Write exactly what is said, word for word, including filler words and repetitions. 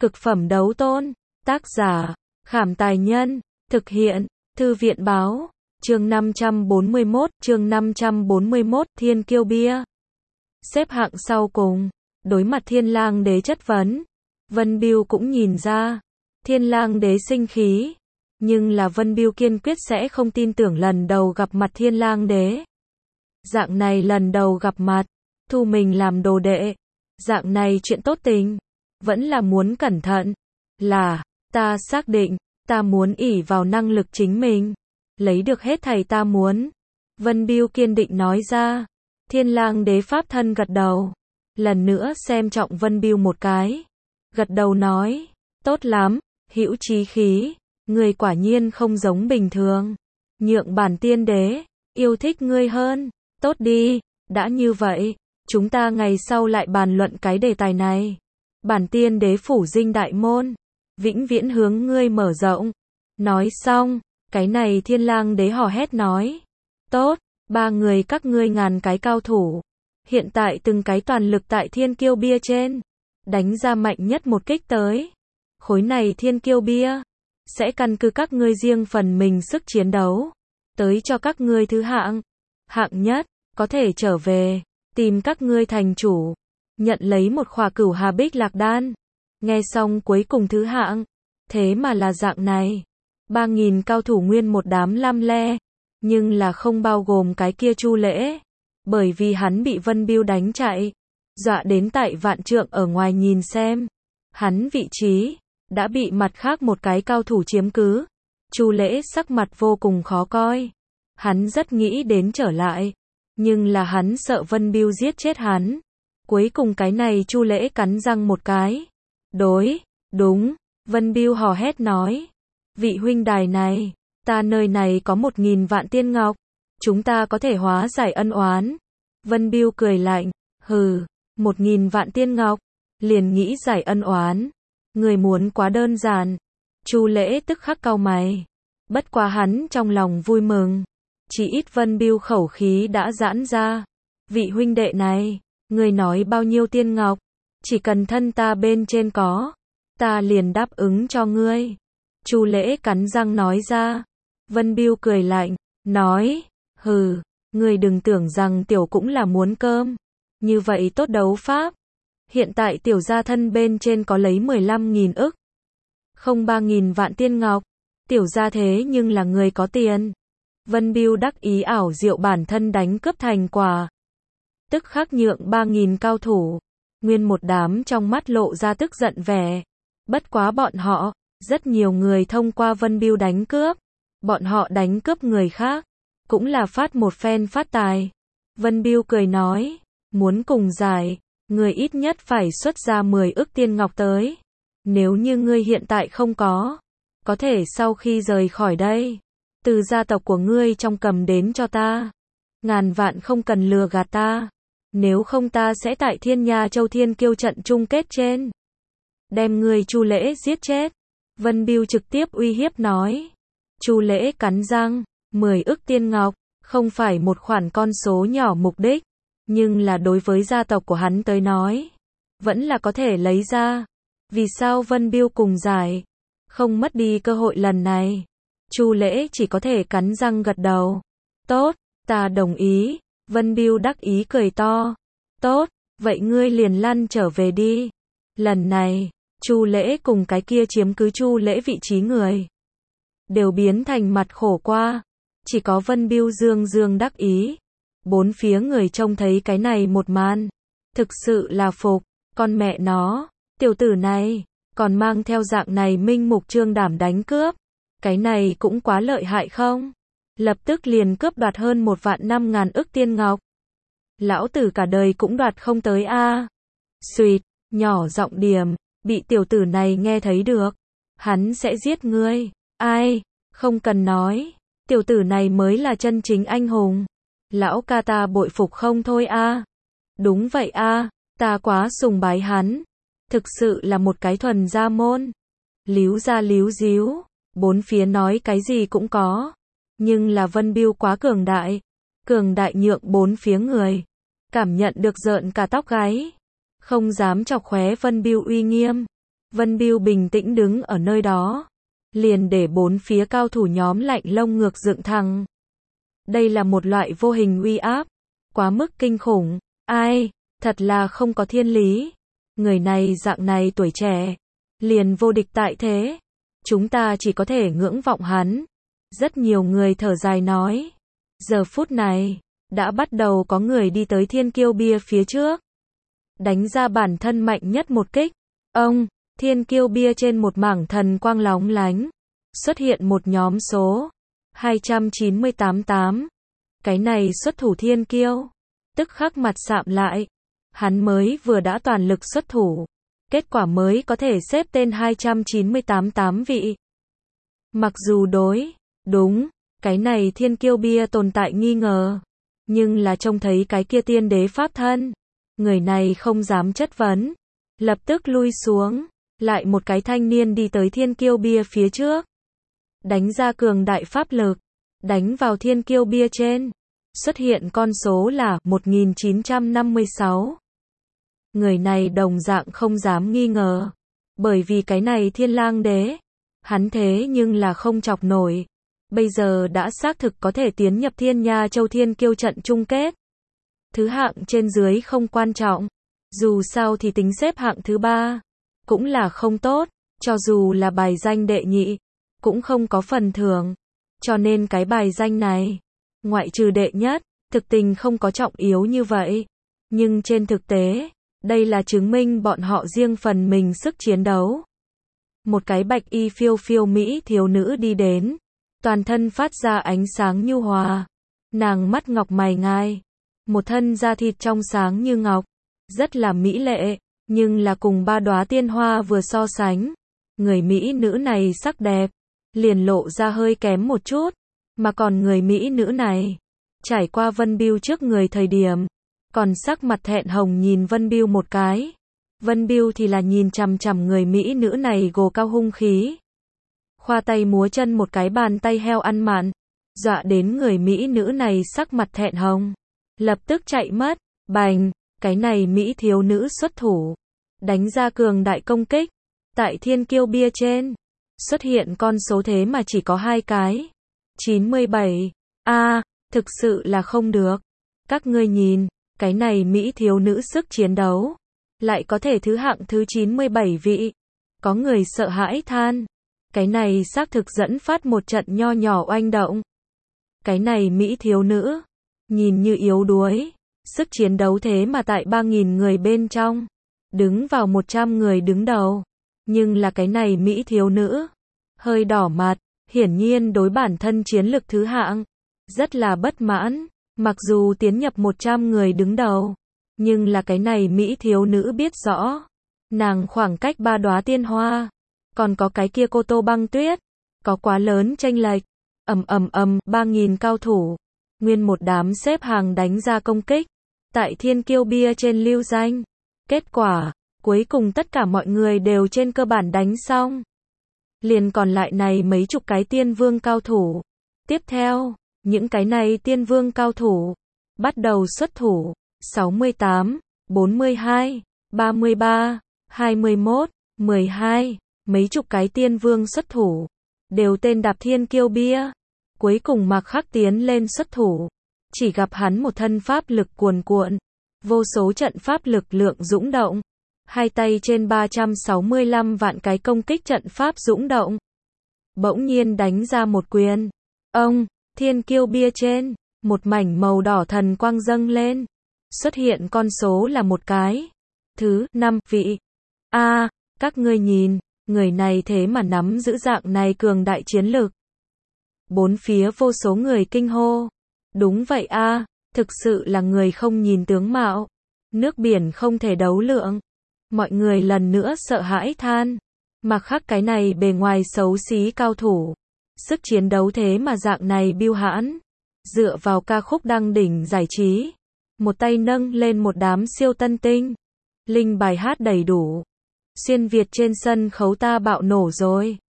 Cực phẩm đấu tôn. Tác giả, Khảm Tài Nhân. Thực hiện, Thư viện Báo. Chương năm trăm bốn mươi mốt, chương năm trăm bốn mươi mốt, Thiên Kiêu Bia. Xếp hạng sau cùng, đối mặt Thiên Lang Đế chất vấn, Vân Bưu cũng nhìn ra, Thiên Lang Đế sinh khí, nhưng là Vân Bưu kiên quyết sẽ không tin tưởng lần đầu gặp mặt Thiên Lang Đế. Dạng này lần đầu gặp mặt, thu mình làm đồ đệ, dạng này chuyện tốt tình, vẫn là muốn cẩn thận, là, ta xác định, ta muốn ỷ vào năng lực chính mình, lấy được hết thảy ta muốn. Vân Bưu kiên định nói ra. Thiên Lang Đế pháp thân gật đầu, lần nữa xem trọng Vân Bưu một cái, gật đầu nói, tốt lắm, hữu chí khí, ngươi quả nhiên không giống bình thường, nhượng bản tiên đế yêu thích ngươi hơn, tốt đi, đã như vậy, chúng ta ngày sau lại bàn luận cái đề tài này. Bản tiên đế phủ dinh đại môn, vĩnh viễn hướng ngươi mở rộng. Nói xong, cái này Thiên Lang Đế hò hét nói, tốt, ba người các ngươi ngàn cái cao thủ, hiện tại từng cái toàn lực tại Thiên Kiêu Bia trên, đánh ra mạnh nhất một kích tới. Khối này Thiên Kiêu Bia, sẽ căn cứ các ngươi riêng phần mình sức chiến đấu, tới cho các ngươi thứ hạng. Hạng nhất, có thể trở về, tìm các ngươi thành chủ, nhận lấy một khỏa Cửu Hà Bích Lạc Đan. Nghe xong cuối cùng thứ hạng, thế mà là dạng này. Ba nghìn cao thủ nguyên một đám lam le, nhưng là không bao gồm cái kia Chu Lễ, bởi vì hắn bị Vân Bưu đánh chạy, dọa đến tại vạn trượng ở ngoài nhìn xem. Hắn vị trí, đã bị mặt khác một cái cao thủ chiếm cứ. Chu Lễ sắc mặt vô cùng khó coi. Hắn rất nghĩ đến trở lại, nhưng là hắn sợ Vân Bưu giết chết hắn. Cuối cùng cái này Chu Lễ cắn răng một cái. Đối, đúng, Vân Bưu hò hét nói. Vị huynh đài này, ta nơi này có một nghìn vạn tiên ngọc, chúng ta có thể hóa giải ân oán. Vân Bưu cười lạnh, hừ, một nghìn vạn tiên ngọc, liền nghĩ giải ân oán. Người muốn quá đơn giản. Chu Lễ tức khắc cau mày. Bất quá hắn trong lòng vui mừng. Chỉ ít Vân Bưu khẩu khí đã giãn ra. Vị huynh đệ này, người nói bao nhiêu tiên ngọc, chỉ cần thân ta bên trên có, ta liền đáp ứng cho ngươi. Chu Lễ cắn răng nói ra. Vân Bưu cười lạnh, nói, hừ, ngươi đừng tưởng rằng tiểu cũng là muốn cơm. Như vậy tốt đấu pháp. Hiện tại tiểu gia thân bên trên có lấy mười lăm nghìn ức. Không ba nghìn vạn tiên ngọc. Tiểu gia thế nhưng là người có tiền. Vân Bưu đắc ý ảo diệu bản thân đánh cướp thành quả. Tức khắc nhượng ba nghìn cao thủ. Nguyên một đám trong mắt lộ ra tức giận vẻ. Bất quá bọn họ, rất nhiều người thông qua Vân Bưu đánh cướp. Bọn họ đánh cướp người khác, cũng là phát một phen phát tài. Vân Bưu cười nói, muốn cùng giải, người ít nhất phải xuất ra mười ức tiên ngọc tới. Nếu như ngươi hiện tại không có, có thể sau khi rời khỏi đây, từ gia tộc của ngươi trong cầm đến cho ta. Ngàn vạn không cần lừa gạt ta. Nếu không ta sẽ tại Thiên Nha Châu Thiên Kiêu trận chung kết trên, đem ngươi Chu Lễ giết chết. Vân Bưu trực tiếp uy hiếp nói. Chu Lễ cắn răng, mười ức tiên ngọc, không phải một khoản con số nhỏ mục đích, nhưng là đối với gia tộc của hắn tới nói, vẫn là có thể lấy ra. Vì sao Vân Bưu cùng giải, không mất đi cơ hội lần này? Chu Lễ chỉ có thể cắn răng gật đầu. Tốt, ta đồng ý. Vân Bưu đắc ý cười to. Tốt, vậy ngươi liền lăn trở về đi. Lần này, Chu Lễ cùng cái kia chiếm cứ Chu Lễ vị trí người, đều biến thành mặt khổ qua. Chỉ có Vân Bưu dương dương đắc ý. Bốn phía người trông thấy cái này một màn, thực sự là phục. Con mẹ nó, tiểu tử này, còn mang theo dạng này minh mục trương đảm đánh cướp. Cái này cũng quá lợi hại không? Lập tức liền cướp đoạt hơn một vạn năm ngàn ức tiên ngọc. Lão tử cả đời cũng đoạt không tới a. À. Xuyệt, nhỏ giọng điểm, bị tiểu tử này nghe thấy được. Hắn sẽ giết ngươi. Ai, không cần nói. Tiểu tử này mới là chân chính anh hùng. Lão ca ta bội phục không thôi a. À. Đúng vậy a, à, ta quá sùng bái hắn. Thực sự là một cái thuần gia môn. Líu ra líu díu, bốn phía nói cái gì cũng có. Nhưng là Vân Bưu quá cường đại. Cường đại nhượng bốn phía người cảm nhận được rợn cả tóc gáy. Không dám chọc khóe Vân Bưu uy nghiêm. Vân Biêu bình tĩnh đứng ở nơi đó, liền để bốn phía cao thủ nhóm lạnh lông ngược dựng thẳng. Đây là một loại vô hình uy áp, quá mức kinh khủng, ai, thật là không có thiên lý. Người này dạng này tuổi trẻ, liền vô địch tại thế. Chúng ta chỉ có thể ngưỡng vọng hắn. Rất nhiều người thở dài nói. Giờ phút này, đã bắt đầu có người đi tới thiên kiêu bia phía trước. Đánh ra bản thân mạnh nhất một kích. Ông, thiên kiêu bia trên một mảng thần quang lóng lánh. Xuất hiện một nhóm số. hai trăm chín mươi tám tám. Cái này xuất thủ thiên kiêu. Tức khắc mặt sạm lại. Hắn mới vừa đã toàn lực xuất thủ. Kết quả mới có thể xếp tên hai trăm chín mươi tám tám vị. Mặc dù đối, đúng, cái này thiên kiêu bia tồn tại nghi ngờ. Nhưng là trông thấy cái kia tiên đế pháp thân. Người này không dám chất vấn. Lập tức lui xuống. Lại một cái thanh niên đi tới thiên kiêu bia phía trước. Đánh ra cường đại pháp lực. Đánh vào thiên kiêu bia trên. Xuất hiện con số là một nghìn chín trăm năm mươi sáu. Người này đồng dạng không dám nghi ngờ. Bởi vì cái này thiên lang đế. Hắn thế nhưng là không chọc nổi. Bây giờ đã xác thực có thể tiến nhập Thiên Nha Châu Thiên Kiêu trận chung kết. Thứ hạng trên dưới không quan trọng. Dù sao thì tính xếp hạng thứ ba. Cũng là không tốt. Cho dù là bài danh đệ nhị. Cũng không có phần thưởng. Cho nên cái bài danh này. Ngoại trừ đệ nhất. Thực tình không có trọng yếu như vậy. Nhưng trên thực tế. Đây là chứng minh bọn họ riêng phần mình sức chiến đấu. Một cái bạch y phiêu phiêu mỹ thiếu nữ đi đến. Toàn thân phát ra ánh sáng nhu hòa. Nàng mắt ngọc mày ngai. Một thân da thịt trong sáng như ngọc. Rất là mỹ lệ. Nhưng là cùng ba đóa tiên hoa vừa so sánh. Người mỹ nữ này sắc đẹp. Liền lộ ra hơi kém một chút. Mà còn người mỹ nữ này. Trải qua Vân Biêu trước người thời điểm. Còn sắc mặt thẹn hồng nhìn Vân Biêu một cái. Vân Biêu thì là nhìn chằm chằm người mỹ nữ này gồ cao hung khí. Khoa tay múa chân một cái bàn tay heo ăn mặn. Dọa đến người mỹ nữ này sắc mặt thẹn hồng. Lập tức chạy mất. Bành, cái này mỹ thiếu nữ xuất thủ. Đánh ra cường đại công kích. Tại thiên kiêu bia trên. Xuất hiện con số thế mà chỉ có hai cái. chín mươi bảy. A, à, thực sự là không được. Các ngươi nhìn. Cái này mỹ thiếu nữ sức chiến đấu. Lại có thể thứ hạng thứ chín mươi bảy vị. Có người sợ hãi than. Cái này xác thực dẫn phát một trận nho nhỏ oanh động. Cái này mỹ thiếu nữ. Nhìn như yếu đuối. Sức chiến đấu thế mà tại ba nghìn người bên trong. Đứng vào một trăm người đứng đầu. Nhưng là cái này mỹ thiếu nữ. Hơi đỏ mặt. Hiển nhiên đối bản thân chiến lực thứ hạng. Rất là bất mãn. Mặc dù tiến nhập một trăm người đứng đầu. Nhưng là cái này mỹ thiếu nữ biết rõ. Nàng khoảng cách ba đóa tiên hoa. Còn có cái kia cô Tô Băng Tuyết. Có quá lớn chênh lệch. Ầm ầm ầm, ba nghìn cao thủ. Nguyên một đám xếp hàng đánh ra công kích. Tại thiên kiêu bia trên lưu danh. Kết quả, cuối cùng tất cả mọi người đều trên cơ bản đánh xong. Liền còn lại này mấy chục cái tiên vương cao thủ. Tiếp theo, những cái này tiên vương cao thủ. Bắt đầu xuất thủ. sáu mươi tám, bốn mươi hai, ba mươi ba, hai mươi mốt, mười hai. Mấy chục cái tiên vương xuất thủ. Đều tên đạp thiên kiêu bia. Cuối cùng Mạc Khắc tiến lên xuất thủ. Chỉ gặp hắn một thân pháp lực cuồn cuộn. Vô số trận pháp lực lượng dũng động. Hai tay trên ba trăm sáu mươi lăm vạn cái công kích trận pháp dũng động. Bỗng nhiên đánh ra một quyền. Ông, thiên kiêu bia trên. Một mảnh màu đỏ thần quang dâng lên. Xuất hiện con số là một cái. Thứ năm vị. A, à, các ngươi nhìn. Người này thế mà nắm giữ dạng này cường đại chiến lực. Bốn phía vô số người kinh hô. Đúng vậy a, à, thực sự là người không nhìn tướng mạo. Nước biển không thể đấu lượng. Mọi người lần nữa sợ hãi than. Mặc khắc cái này bề ngoài xấu xí cao thủ. Sức chiến đấu thế mà dạng này biêu hãn. Dựa vào ca khúc đăng đỉnh giải trí. Một tay nâng lên một đám siêu tân tinh. Linh bài hát đầy đủ. Xuyên Việt trên sân khấu ta bạo nổ rồi.